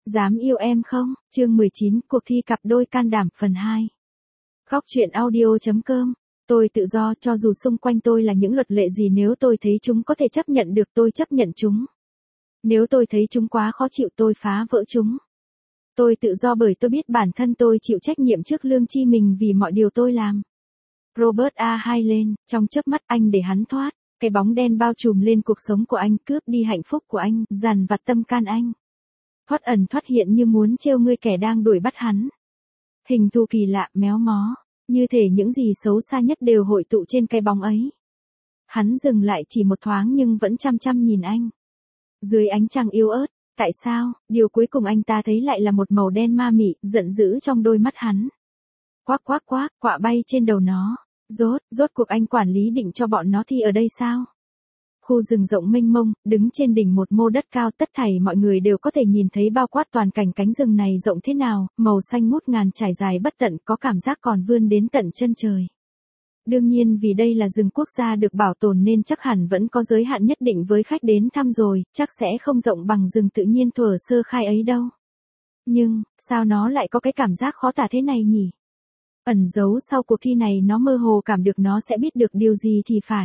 Dám yêu em không? Chương 19, cuộc thi cặp đôi can đảm phần 2. Khóc chuyện audio.com. Tôi tự do, cho dù xung quanh tôi là những luật lệ gì, nếu tôi thấy chúng có thể chấp nhận được tôi chấp nhận chúng. Nếu tôi thấy chúng quá khó chịu tôi phá vỡ chúng. Tôi tự do bởi tôi biết bản thân tôi chịu trách nhiệm trước lương tri mình vì mọi điều tôi làm. Robert A. Heinlein, trong chớp mắt anh để hắn thoát, cái bóng đen bao trùm lên cuộc sống của anh, cướp đi hạnh phúc của anh, dằn vặt tâm can anh. Thoát ẩn thoát hiện như muốn trêu ngươi kẻ đang đuổi bắt hắn. Hình thù kỳ lạ, méo mó, như thể những gì xấu xa nhất đều hội tụ trên cái bóng ấy. Hắn dừng lại chỉ một thoáng nhưng vẫn chăm chăm nhìn anh. Dưới ánh trăng yếu ớt, tại sao, điều cuối cùng anh ta thấy lại là một màu đen ma mị, giận dữ trong đôi mắt hắn. Quác quác quác, quạ bay trên đầu nó. Rốt cuộc anh quản lý định cho bọn nó thi ở đây sao? Khu rừng rộng mênh mông, đứng trên đỉnh một mô đất cao, tất thảy mọi người đều có thể nhìn thấy bao quát toàn cảnh cánh rừng này rộng thế nào, màu xanh ngút ngàn trải dài bất tận, có cảm giác còn vươn đến tận chân trời. Đương nhiên vì đây là rừng quốc gia được bảo tồn nên chắc hẳn vẫn có giới hạn nhất định với khách đến thăm rồi, chắc sẽ không rộng bằng rừng tự nhiên thuở sơ khai ấy đâu. Nhưng, sao nó lại có cái cảm giác khó tả thế này nhỉ? Ẩn giấu sau cuộc thi này nó mơ hồ cảm được nó sẽ biết được điều gì thì phải.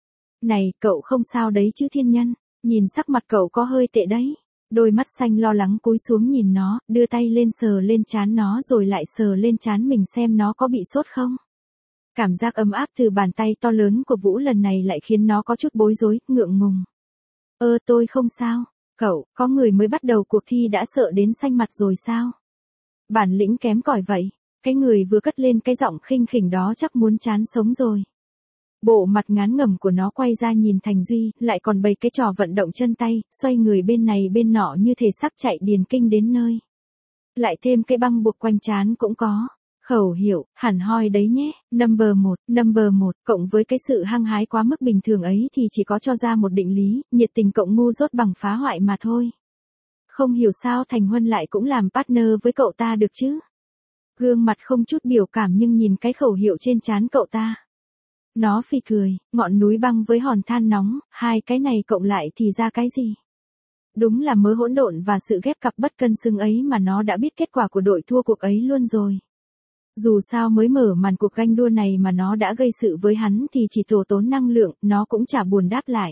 Này, cậu không sao đấy chứ thiên nhân, nhìn sắc mặt cậu có hơi tệ đấy. Đôi mắt xanh lo lắng cúi xuống nhìn nó, đưa tay lên sờ lên trán nó rồi lại sờ lên trán mình xem nó có bị sốt không. Cảm giác ấm áp từ bàn tay to lớn của Vũ lần này lại khiến nó có chút bối rối, ngượng ngùng. Tôi không sao. Cậu, có người mới bắt đầu cuộc thi đã sợ đến xanh mặt rồi sao? Bản lĩnh kém cỏi vậy. Cái người vừa cất lên cái giọng khinh khỉnh đó chắc muốn chán sống rồi. Bộ mặt ngán ngẩm của nó quay ra nhìn Thành Duy, lại còn bày cái trò vận động chân tay, xoay người bên này bên nọ như thể sắp chạy điền kinh đến nơi. Lại thêm cái băng buộc quanh trán cũng có. Khẩu hiệu, hẳn hoi đấy nhé, number 1, cộng với cái sự hăng hái quá mức bình thường ấy thì chỉ có cho ra một định lý, nhiệt tình cộng ngu dốt bằng phá hoại mà thôi. Không hiểu sao Thành Huân lại cũng làm partner với cậu ta được chứ. Gương mặt không chút biểu cảm nhưng nhìn cái khẩu hiệu trên trán cậu ta. Nó phì cười, ngọn núi băng với hòn than nóng, hai cái này cộng lại thì ra cái gì? Đúng là mớ hỗn độn và sự ghép cặp bất cân xứng ấy mà nó đã biết kết quả của đội thua cuộc ấy luôn rồi. Dù sao mới mở màn cuộc ganh đua này mà nó đã gây sự với hắn thì chỉ tổ tốn năng lượng, nó cũng chả buồn đáp lại.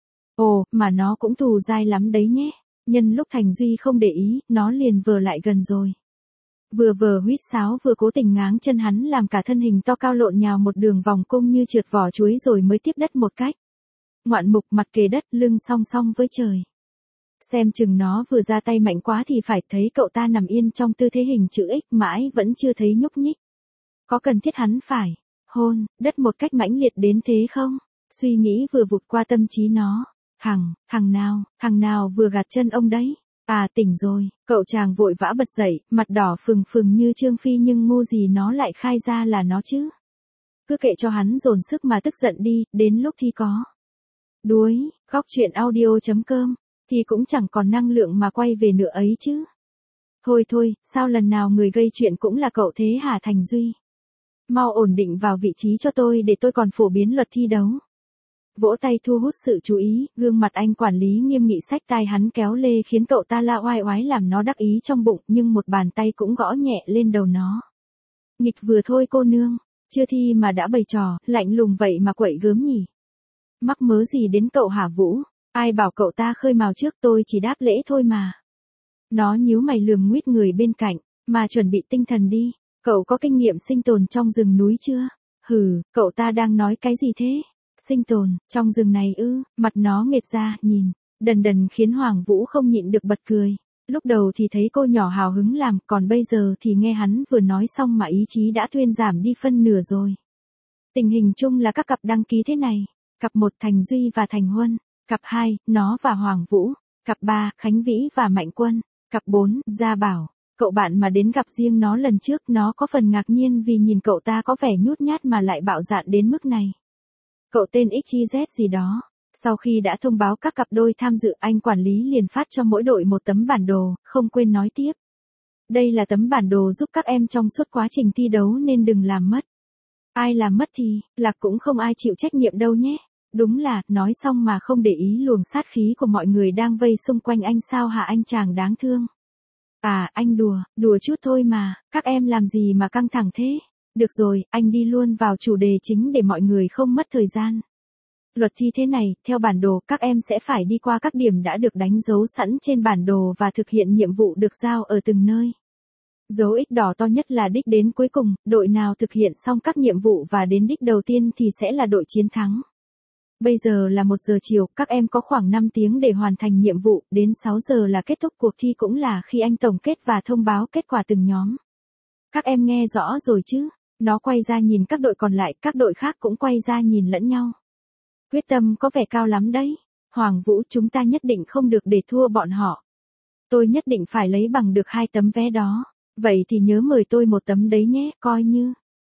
Mà nó cũng thù dai lắm đấy nhé. Nhân lúc Thành Duy không để ý, nó liền vờ lại gần rồi. Vừa vờ huýt sáo vừa cố tình ngáng chân hắn làm cả thân hình to cao lộn nhào một đường vòng cung như trượt vỏ chuối rồi mới tiếp đất một cách. Ngoạn mục mặt kề đất lưng song song với trời. Xem chừng nó vừa ra tay mạnh quá thì phải thấy cậu ta nằm yên trong tư thế hình chữ X mãi vẫn chưa thấy nhúc nhích. Có cần thiết hắn phải hôn đất một cách mãnh liệt đến thế không? Suy nghĩ vừa vụt qua tâm trí nó. Thằng nào vừa gạt chân ông đấy? À tỉnh rồi, cậu chàng vội vã bật dậy, mặt đỏ phừng phừng như Trương Phi nhưng ngu gì nó lại khai ra là nó chứ. Cứ kệ cho hắn dồn sức mà tức giận đi, đến lúc thi có. Đuối, khóc chuyện audio.com, thì cũng chẳng còn năng lượng mà quay về nữa ấy chứ. Thôi, sao lần nào người gây chuyện cũng là cậu thế hả Thành Duy? Mau ổn định vào vị trí cho tôi để tôi còn phổ biến luật thi đấu. Vỗ tay thu hút sự chú ý, gương mặt anh quản lý nghiêm nghị xách tai hắn kéo lê khiến cậu ta la oai oái làm nó đắc ý trong bụng nhưng một bàn tay cũng gõ nhẹ lên đầu nó. Nghịch vừa thôi cô nương, chưa thi mà đã bày trò, lạnh lùng vậy mà quậy gớm nhỉ. Mắc mớ gì đến cậu hả Vũ, ai bảo cậu ta khơi mào trước tôi chỉ đáp lễ thôi mà. Nó nhíu mày lườm nguýt người bên cạnh, mà chuẩn bị tinh thần đi, cậu có kinh nghiệm sinh tồn trong rừng núi chưa? Cậu ta đang nói cái gì thế? Sinh tồn, trong rừng này ư? Mặt nó nghệt ra, nhìn, đần khiến Hoàng Vũ không nhịn được bật cười. Lúc đầu thì thấy cô nhỏ hào hứng làm, còn bây giờ thì nghe hắn vừa nói xong mà ý chí đã thuyên giảm đi phân nửa rồi. Tình hình chung là các cặp đăng ký thế này. Cặp 1 Thành Duy và Thành Huân. Cặp 2, nó và Hoàng Vũ. Cặp 3, Khánh Vĩ và Mạnh Quân. Cặp 4, Gia Bảo. Cậu bạn mà đến gặp riêng nó lần trước nó có phần ngạc nhiên vì nhìn cậu ta có vẻ nhút nhát mà lại bạo dạn đến mức này. Cậu tên XYZ gì đó. Sau khi đã thông báo các cặp đôi tham dự, anh quản lý liền phát cho mỗi đội một tấm bản đồ, không quên nói tiếp. Đây là tấm bản đồ giúp các em trong suốt quá trình thi đấu nên đừng làm mất. Ai làm mất thì, là cũng không ai chịu trách nhiệm đâu nhé. Đúng là, nói xong mà không để ý luồng sát khí của mọi người đang vây xung quanh anh sao hả anh chàng đáng thương. À, anh đùa chút thôi mà, các em làm gì mà căng thẳng thế? Được rồi, anh đi luôn vào chủ đề chính để mọi người không mất thời gian. Luật thi thế này, theo bản đồ, các em sẽ phải đi qua các điểm đã được đánh dấu sẵn trên bản đồ và thực hiện nhiệm vụ được giao ở từng nơi. Dấu X đỏ to nhất là đích đến cuối cùng, đội nào thực hiện xong các nhiệm vụ và đến đích đầu tiên thì sẽ là đội chiến thắng. Bây giờ là 1 giờ chiều, các em có khoảng 5 tiếng để hoàn thành nhiệm vụ, đến 6 giờ là kết thúc cuộc thi cũng là khi anh tổng kết và thông báo kết quả từng nhóm. Các em nghe rõ rồi chứ? Nó quay ra nhìn các đội còn lại, các đội khác cũng quay ra nhìn lẫn nhau. Quyết tâm có vẻ cao lắm đấy. Hoàng Vũ, chúng ta nhất định không được để thua bọn họ. Tôi nhất định phải lấy bằng được 2 tấm vé đó. Vậy thì nhớ mời tôi 1 tấm đấy nhé, coi như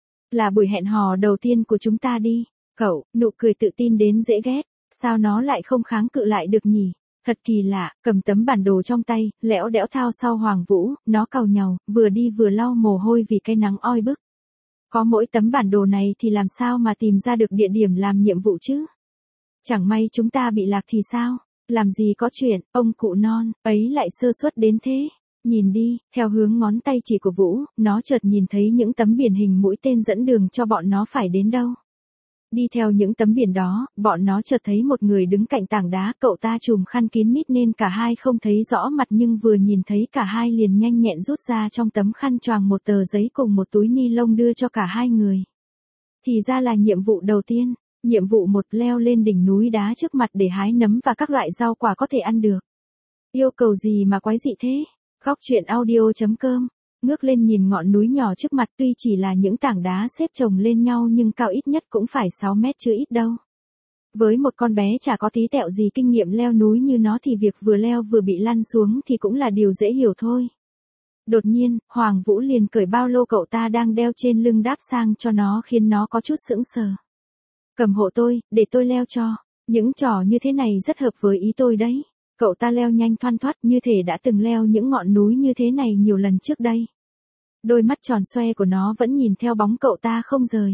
là buổi hẹn hò đầu tiên của chúng ta đi. Cậu, nụ cười tự tin đến dễ ghét, sao nó lại không kháng cự lại được nhỉ? Thật kỳ lạ, cầm tấm bản đồ trong tay, lẽo đẽo thao sau Hoàng Vũ, nó càu nhàu, vừa đi vừa lau mồ hôi vì cái nắng oi bức. Có mỗi tấm bản đồ này thì làm sao mà tìm ra được địa điểm làm nhiệm vụ chứ? Chẳng may chúng ta bị lạc thì sao? Làm gì có chuyện, ông cụ non, ấy lại sơ suất đến thế. Nhìn đi, theo hướng ngón tay chỉ của Vũ, nó chợt nhìn thấy những tấm biển hình mũi tên dẫn đường cho bọn nó phải đến đâu. Đi theo những tấm biển đó, bọn nó chợt thấy một người đứng cạnh tảng đá, cậu ta trùm khăn kín mít nên cả hai không thấy rõ mặt nhưng vừa nhìn thấy cả hai liền nhanh nhẹn rút ra trong tấm khăn choàng một tờ giấy cùng một túi ni lông đưa cho cả hai người. Thì ra là nhiệm vụ đầu tiên, nhiệm vụ 1 leo lên đỉnh núi đá trước mặt để hái nấm và các loại rau quả có thể ăn được. Yêu cầu gì mà quái dị thế? Góc truyện audio.com. Ngước lên nhìn ngọn núi nhỏ trước mặt tuy chỉ là những tảng đá xếp chồng lên nhau nhưng cao ít nhất cũng phải 6 mét chứ ít đâu. Với một con bé chả có tí tẹo gì kinh nghiệm leo núi như nó thì việc vừa leo vừa bị lăn xuống thì cũng là điều dễ hiểu thôi. Đột nhiên, Hoàng Vũ liền cởi bao lô cậu ta đang đeo trên lưng đáp sang cho nó khiến nó có chút sững sờ. Cầm hộ tôi, để tôi leo cho. Những trò như thế này rất hợp với ý tôi đấy. Cậu ta leo nhanh thoăn thoắt như thể đã từng leo những ngọn núi như thế này nhiều lần trước đây. Đôi mắt tròn xoe của nó vẫn nhìn theo bóng cậu ta không rời.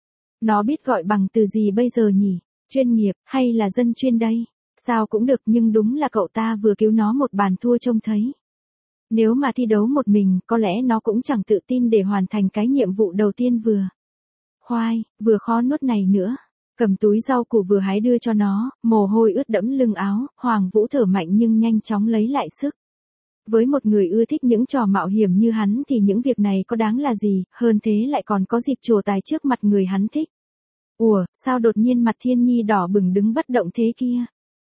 Nó biết gọi bằng từ gì bây giờ nhỉ? Chuyên nghiệp, hay là dân chuyên đây? Sao cũng được nhưng đúng là cậu ta vừa cứu nó một bàn thua trông thấy. Nếu mà thi đấu một mình, có lẽ nó cũng chẳng tự tin để hoàn thành cái nhiệm vụ đầu tiên vừa vừa khó nuốt này nữa. Cầm túi rau củ vừa hái đưa cho nó, mồ hôi ướt đẫm lưng áo, Hoàng Vũ thở mạnh nhưng nhanh chóng lấy lại sức. Với một người ưa thích những trò mạo hiểm như hắn thì những việc này có đáng là gì, hơn thế lại còn có dịp trổ tài trước mặt người hắn thích. Ủa, sao đột nhiên mặt Thiên Nhi đỏ bừng đứng bất động thế kia?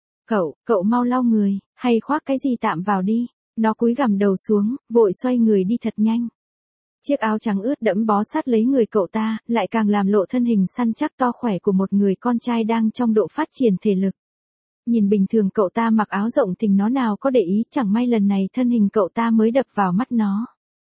Cậu mau lau người, hay khoác cái gì tạm vào đi. Nó cúi gằm đầu xuống, vội xoay người đi thật nhanh. Chiếc áo trắng ướt đẫm bó sát lấy người cậu ta, lại càng làm lộ thân hình săn chắc to khỏe của một người con trai đang trong độ phát triển thể lực. Nhìn bình thường cậu ta mặc áo rộng tình nó nào có để ý, chẳng may lần này thân hình cậu ta mới đập vào mắt nó.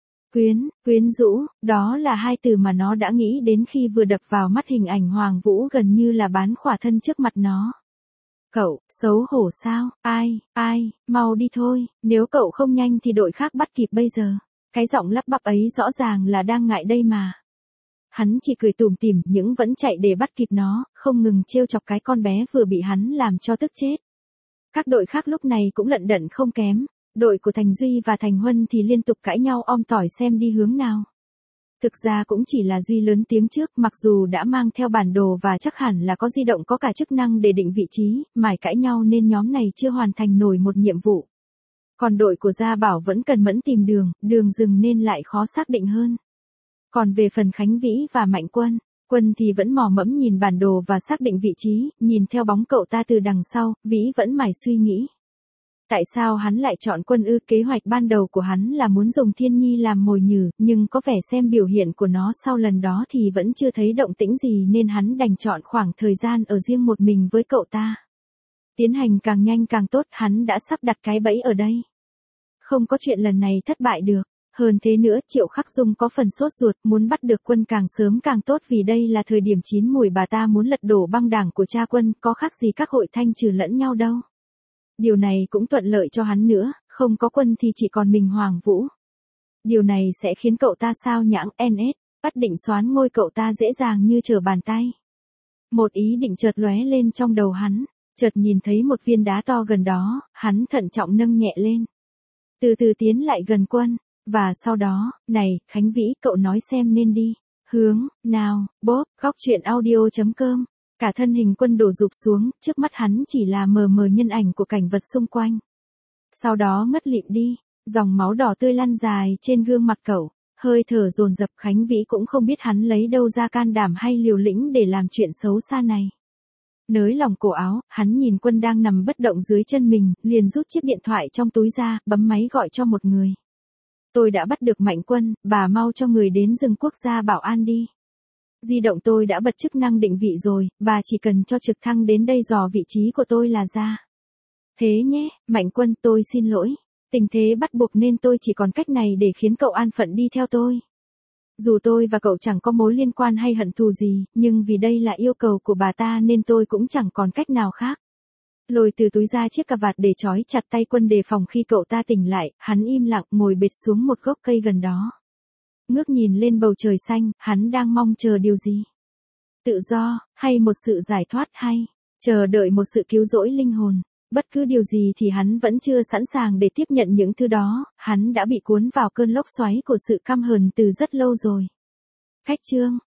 Quyến rũ, đó là 2 từ mà nó đã nghĩ đến khi vừa đập vào mắt hình ảnh Hoàng Vũ gần như là bán khỏa thân trước mặt nó. Cậu, xấu hổ sao? Ai, mau đi thôi, nếu cậu không nhanh thì đội khác bắt kịp bây giờ. Cái giọng lắp bắp ấy rõ ràng là đang ngại đây mà. Hắn chỉ cười tủm tỉm nhưng vẫn chạy để bắt kịp nó, không ngừng trêu chọc cái con bé vừa bị hắn làm cho tức chết. Các đội khác lúc này cũng lận đận không kém, đội của Thành Duy và Thành Huân thì liên tục cãi nhau om tỏi xem đi hướng nào. Thực ra cũng chỉ là Duy lớn tiếng trước, mặc dù đã mang theo bản đồ và chắc hẳn là có di động có cả chức năng để định vị trí, mải cãi nhau nên nhóm này chưa hoàn thành nổi một nhiệm vụ. Còn đội của Gia Bảo vẫn cần mẫn tìm đường rừng nên lại khó xác định hơn. Còn về phần Khánh Vĩ và Mạnh Quân thì vẫn mò mẫm nhìn bản đồ và xác định vị trí, nhìn theo bóng cậu ta từ đằng sau, Vĩ vẫn mải suy nghĩ. Tại sao hắn lại chọn Quân ư? Kế hoạch ban đầu của hắn là muốn dùng Thiên Nhi làm mồi nhử, nhưng có vẻ xem biểu hiện của nó sau lần đó thì vẫn chưa thấy động tĩnh gì nên hắn đành chọn khoảng thời gian ở riêng một mình với cậu ta. Tiến hành càng nhanh càng tốt, hắn đã sắp đặt cái bẫy ở đây. Không có chuyện lần này thất bại được. Hơn thế nữa, Triệu Khắc Dung có phần sốt ruột, muốn bắt được Quân càng sớm càng tốt vì đây là thời điểm chín mùi bà ta muốn lật đổ băng đảng của cha Quân, có khác gì các hội thanh trừ lẫn nhau đâu. Điều này cũng thuận lợi cho hắn nữa, không có Quân thì chỉ còn mình Hoàng Vũ. Điều này sẽ khiến cậu ta sao nhãng NS, bắt định soán ngôi cậu ta dễ dàng như trở bàn tay. Một ý định chợt lóe lên trong đầu hắn, chợt nhìn thấy một viên đá to gần đó, hắn thận trọng nâng nhẹ lên. từ từ tiến lại gần Quân, và sau đó, này, Khánh Vĩ, cậu nói xem nên đi. Hướng, nào, bốp, góc chuyện audio.com. Cả thân hình Quân đổ rụp xuống, trước mắt hắn chỉ là mờ mờ nhân ảnh của cảnh vật xung quanh. Sau đó ngất lịm đi, dòng máu đỏ tươi lăn dài trên gương mặt cậu, hơi thở dồn dập. Khánh Vĩ cũng không biết hắn lấy đâu ra can đảm hay liều lĩnh để làm chuyện xấu xa này. Nới lòng cổ áo, hắn nhìn Quân đang nằm bất động dưới chân mình, liền rút chiếc điện thoại trong túi ra, bấm máy gọi cho một người. Tôi đã bắt được Mạnh Quân, bà mau cho người đến rừng quốc gia Bảo An đi. Di động tôi đã bật chức năng định vị rồi, bà chỉ cần cho trực thăng đến đây dò vị trí của tôi là ra. Thế nhé, Mạnh Quân, tôi xin lỗi. Tình thế bắt buộc nên tôi chỉ còn cách này để khiến cậu an phận đi theo tôi. Dù tôi và cậu chẳng có mối liên quan hay hận thù gì, nhưng vì đây là yêu cầu của bà ta nên tôi cũng chẳng còn cách nào khác. Lôi từ túi ra chiếc cà vạt để trói chặt tay Quân đề phòng khi cậu ta tỉnh lại, hắn im lặng ngồi bệt xuống một gốc cây gần đó. Ngước nhìn lên bầu trời xanh, hắn đang mong chờ điều gì? Tự do, hay một sự giải thoát, hay chờ đợi một sự cứu rỗi linh hồn? Bất cứ điều gì thì hắn vẫn chưa sẵn sàng để tiếp nhận những thứ đó, hắn đã bị cuốn vào cơn lốc xoáy của sự căm hờn từ rất lâu rồi. Cách chương